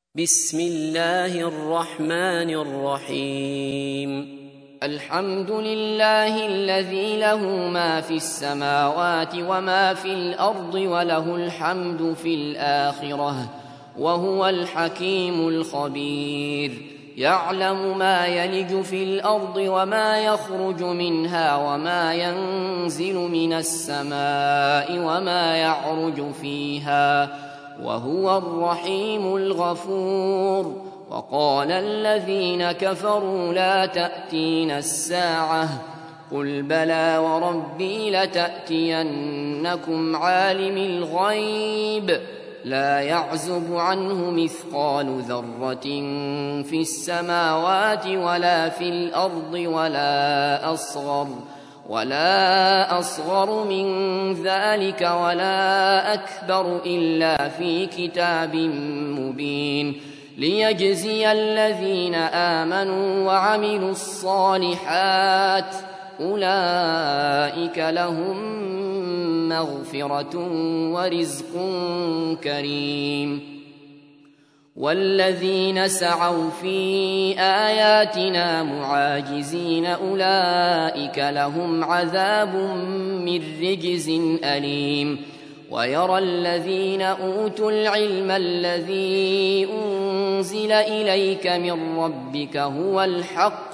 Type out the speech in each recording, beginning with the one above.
بسم الله الرحمن الرحيم. الحمد لله الذي له ما في السماوات وما في الأرض وله الحمد في الآخرة وهو الحكيم الخبير. يعلم ما يلج في الأرض وما يخرج منها وما ينزل من السماء وما يعرج فيها وهو الرحيم الغفور. وقال الذين كفروا لا تأتينا الساعة قل بلى وربي لتأتينكم عالم الغيب لا يعزب عنه مثقال ذرة في السماوات ولا في الأرض ولا أصغر من ذلك ولا أكبر إلا في كتاب مبين ليجزي الذين آمنوا وعملوا الصالحات أولئك لهم مغفرة ورزق كريم. والذين سعوا في آياتنا معاجزين أولئك لهم عذاب من رجز أليم. ويرى الذين أوتوا العلم الذي أنزل إليك من ربك هو الحق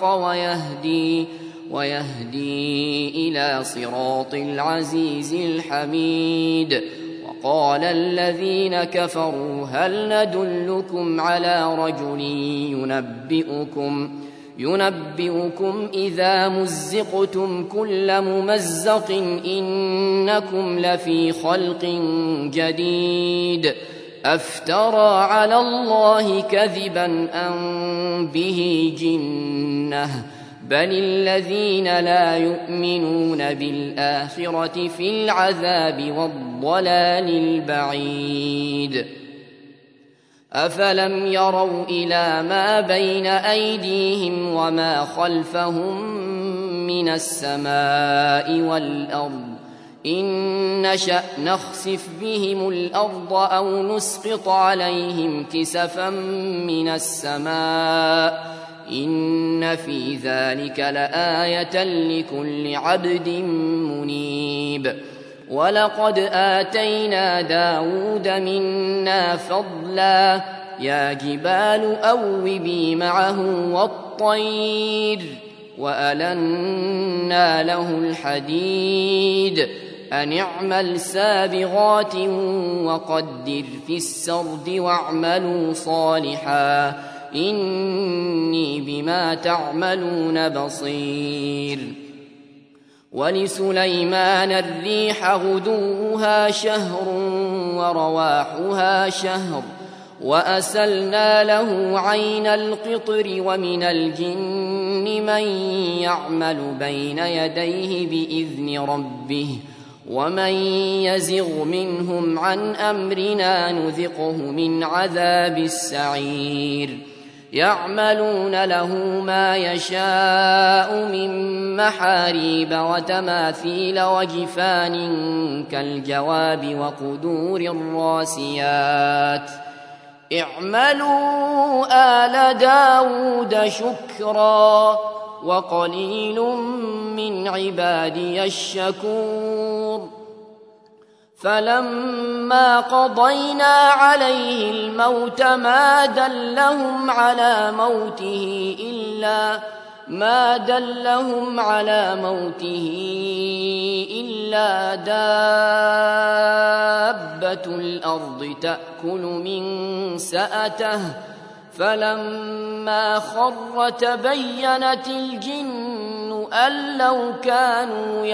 ويهدي إلى صراط العزيز الحميد. وقال الذين كفروا هل ندلكم على رجل ينبئكم إذا مزقتم كل ممزق إنكم لفي خلق جديد أفترى على الله كذبا أم به جنة بل الذين لا يؤمنون بالآخرة في العذاب والضلال البعيد. أفلم يروا إلى ما بين أيديهم وما خلفهم من السماء والأرض إن نشأ نخسف بهم الأرض أو نسقط عليهم كسفا من السماء إن في ذلك لآية لكل عبد منيب. ولقد آتينا داود منا فضلا يا جبال أوبي معه والطير وألنا له الحديد أن اعمل سابغات وقدر في السرد واعملوا صالحا إني بما تعملون بصير. ولسليمان الريح غدوها شهر ورواحها شهر وأسلنا له عين القطر ومن الجن من يعمل بين يديه بإذن ربه ومن يزغ منهم عن أمرنا نذقه من عذاب السعير. يعملون له ما يشاء من محاريب وتماثيل وجفان كالجواب وقدور الراسيات اعملوا آل داود شكرا وقليل من عبادي الشكور. فلما قضينا عليه الموت ما دلهم على موته إلا دابة الأرض تأكل من سأته فلما خر تبينت الجن أن لو كانوا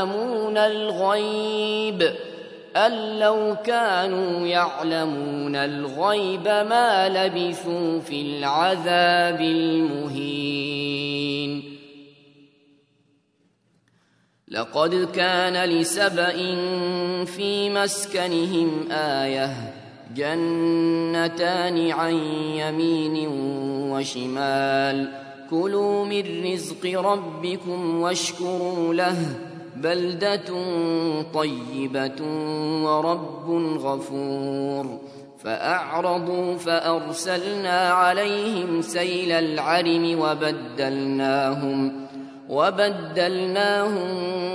يعلمون الغيب ما لبثوا في العذاب المهين. لقد كان لسبإ في مسكنهم آية جنتان عن يمين وشمال كلوا من رزق ربكم واشكروا له بلدة طيبة ورب غفور. فأعرضوا فأرسلنا عليهم سيل العرم وبدلناهم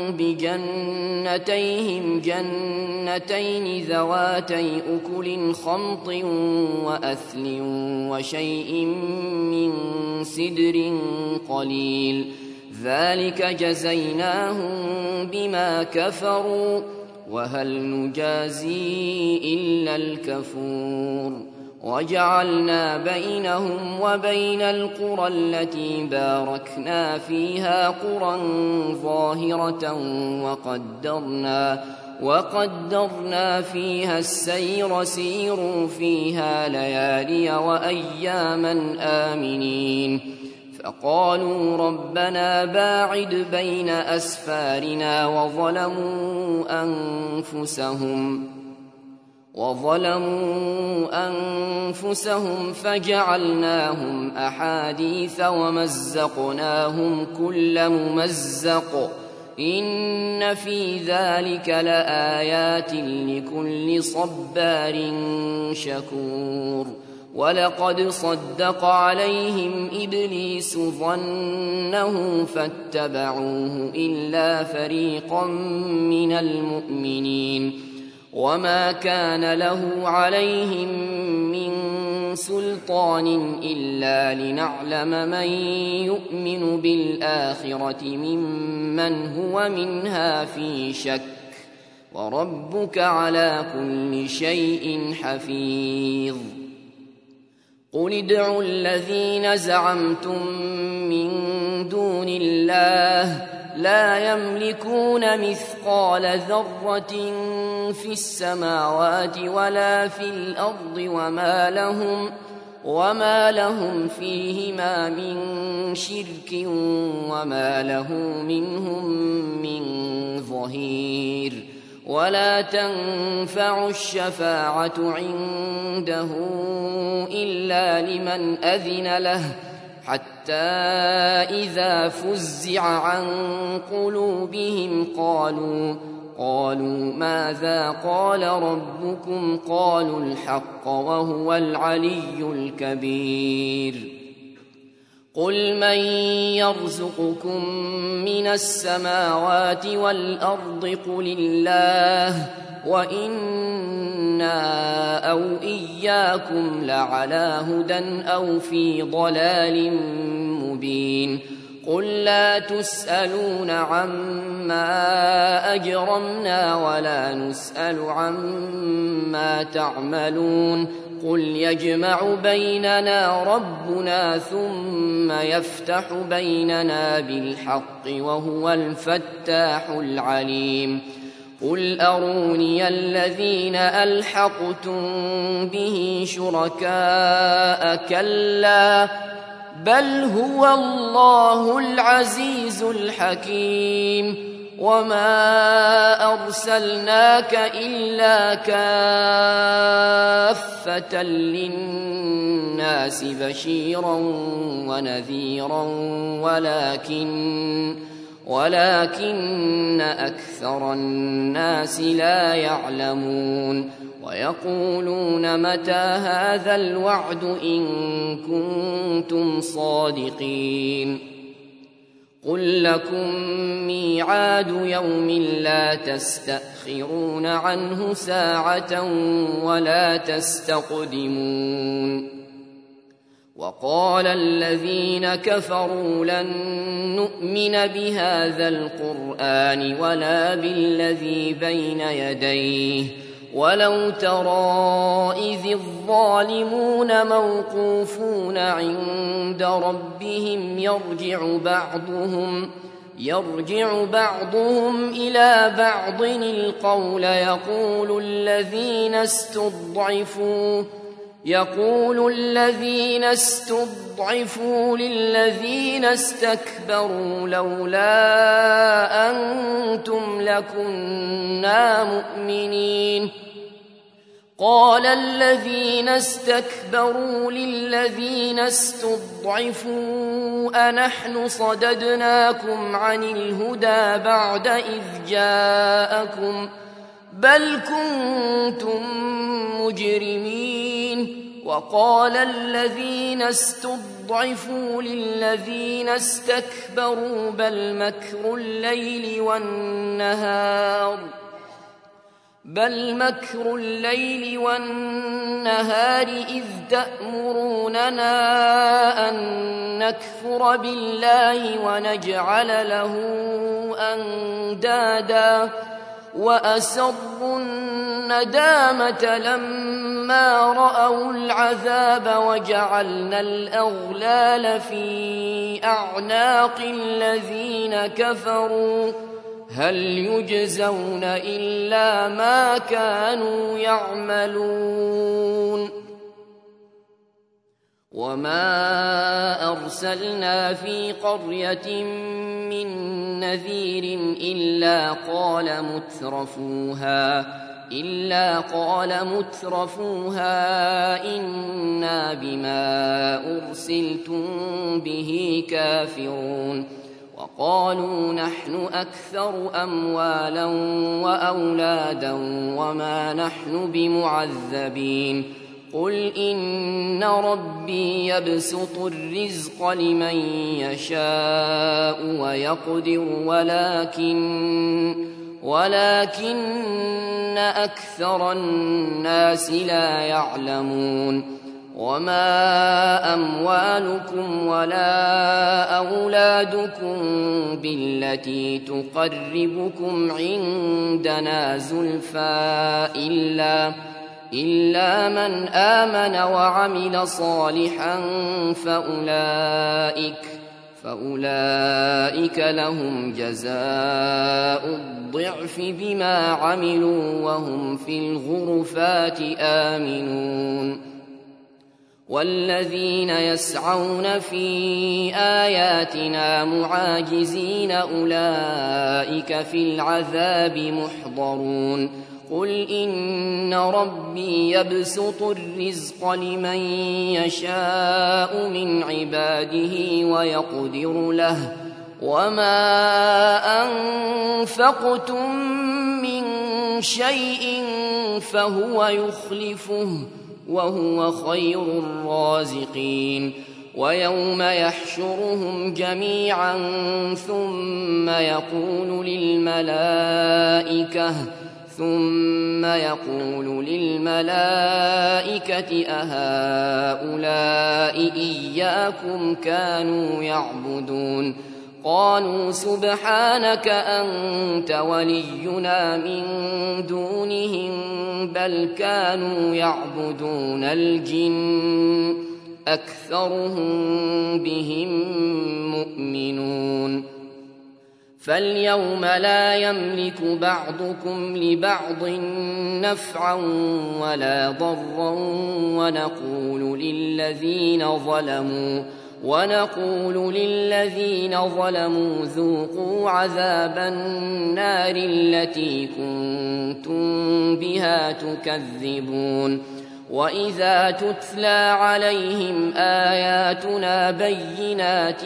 بجنتيهم جنتين ذواتي أكل خمط وأثل وشيء من سدر قليل ذلك جزيناهم بما كفروا وهل نجازي إلا الكفور وجعلنا بينهم وبين القرى التي باركنا فيها قرى ظاهرة وقدرنا فيها السير سيروا فيها ليالي وأياما آمنين فقالوا ربنا باعد بين أسفارنا وظلموا أنفسهم فجعلناهم أحاديث ومزقناهم كل ممزق إن في ذلك لآيات لكل صبار شكور ولقد صدق عليهم إبليس ظنه فاتبعوه إلا فريقا من المؤمنين وما كان له عليهم من سلطان إلا لنعلم من يؤمن بالآخرة ممن هو منها في شك وربك على كل شيء حفيظ قل ادعوا الذين زعمتم من دون الله لا يملكون مثقال ذرة في السماوات ولا في الأرض وما لهم فيهما من شرك وما له منهم من ظهير ولا تنفع الشفاعة عنده إلا لمن أذن له حتى إذا فزع عن قلوبهم قالوا ماذا قال ربكم قالوا الحق وهو العلي الكبير قل من يرزقكم من السماوات والأرض قل الله وإنا أو إياكم لعلى هدى أو في ضلال مبين قل لا تسألون عما أجرمنا ولا نسأل عما تعملون قل يجمع بيننا ربنا ثم يفتح بيننا بالحق وهو الفتاح العليم قل أروني الذين ألحقتم به شركاء كلا بل هو الله العزيز الحكيم وما أرسلناك إلا كافة للناس بشيرا ونذيرا ولكن أكثر الناس لا يعلمون ويقولون متى هذا الوعد إن كنتم صادقين قل لكم ميعاد يوم لا تستأخرون عنه ساعة ولا تستقدمون وقال الذين كفروا لن نؤمن بهذا القرآن ولا بالذي بين يديه ولو ترى إذ الظالمون موقوفون عند ربهم يرجع بعضهم إلى بعض القول يقول الذين استضعفوا للذين استكبروا لولا أنتم لكنا مؤمنين قال الذين استكبروا للذين استضعفوا أنحن صددناكم عن الهدى بعد إذ جاءكم بل كنتم مجرمين. وقال الذين استضعفوا للذين استكبروا بل مكر الليل والنهار إذ تأمروننا أن نكفر بالله ونجعل له أندادا وأسروا الندامة لما رأوا العذاب وجعلنا الأغلال في أعناق الذين كفروا هل يجزون إلا ما كانوا يعملون. وما أرسلنا في قرية من نذير إلا قال مترفوها إنا بما أرسلتم به كافرون. وقالوا نحن أكثر أموالا وأولادا وما نحن بمعذبين. قل إن ربي يبسط الرزق لمن يشاء ويقدر ولكن أكثر الناس لا يعلمون. وما أموالكم ولا أولادكم بالتي تقربكم عندنا زلفى إلا من آمن وعمل صالحا فأولئك لهم جزاء الضعف بما عملوا وهم في الغرفات آمنون. والذين يسعون في آياتنا معاجزين أولئك في العذاب محضرون. قل إن ربي يبسط الرزق لمن يشاء من عباده ويقدر له وما أنفقتم من شيء فهو يخلفه وهو خير الرازقين. ويوم يحشرهم جميعا ثم يقول للملائكة أهؤلاء إياكم كانوا يعبدون؟ قالوا سبحانك أنت ولينا من دونهم بل كانوا يعبدون الجن أكثرهم بهم مؤمنون. فاليوم لا يملك بعضكم لبعض نفعا ولا ضرا ونقول للذين ظلموا ذوقوا عذاب النار التي كنتم بها تكذبون. وإذا تتلى عليهم آياتنا بينات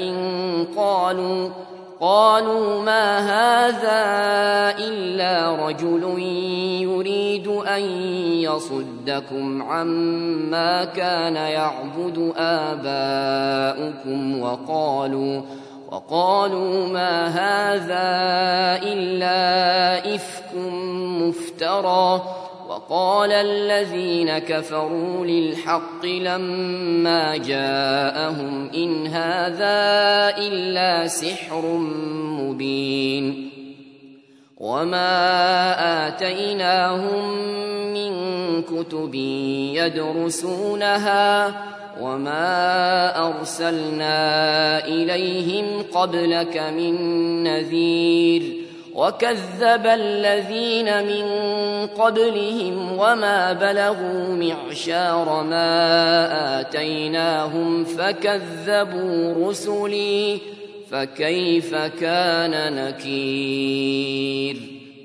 قالوا ما هذا إلا رجل يريد أن يصدكم عما كان يعبد آباؤكم وقالوا ما هذا إلا إفك مفترى. وقال الذين كفروا للحق لما جاءهم إن هذا إلا سحر مبين. وما آتيناهم من كتب يدرسونها وما أرسلنا إليهم قبلك من نذير. وكذب الذين من قبلهم وما بلغوا معشار ما آتيناهم فكذبوا رسلي فكيف كان نكير.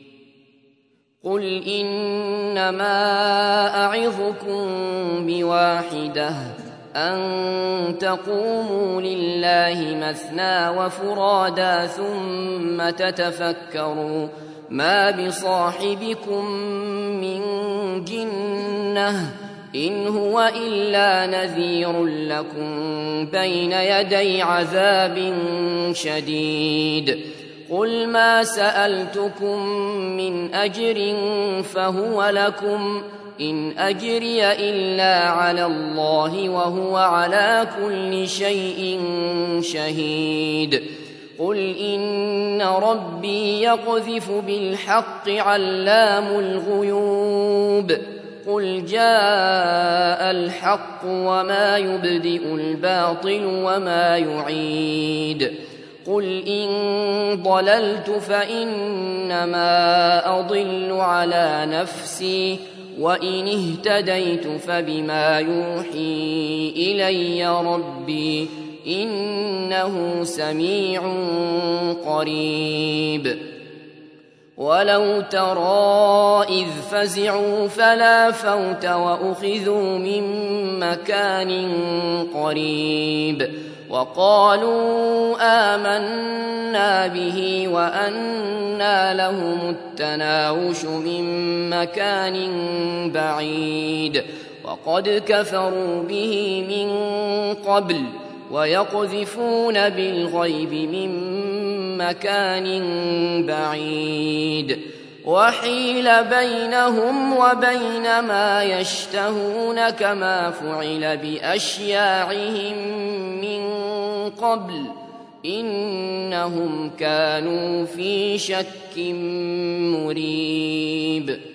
قل إنما أعظكم بواحدة أن تقوموا لله مثنى وفرادا ثم تتفكروا ما بصاحبكم من جنة إن هو إلا نذير لكم بين يدي عذاب شديد قل ما سألتكم من أجر فهو لكم إن أجري إلا على الله وهو على كل شيء شهيد قل إن ربي يقذف بالحق علام الغيوب قل جاء الحق وما يبدئ الباطل وما يعيد قل إن ضللت فإنما أضل على نفسي وإن اهتديت فبما يوحي إلي ربي إنه سميع قريب ولو ترى إذ فزعوا فلا فوت وأخذوا من مكان قريب وقالوا آمنا به وأنى لهم التناوش من مكان بعيد وقد كفروا به من قبل ويقذفون بالغيب من مكان بعيد وحيل بينهم وبين ما يشتهون كما فعل بأشياعهم من قبل إنهم كانوا في شك مريب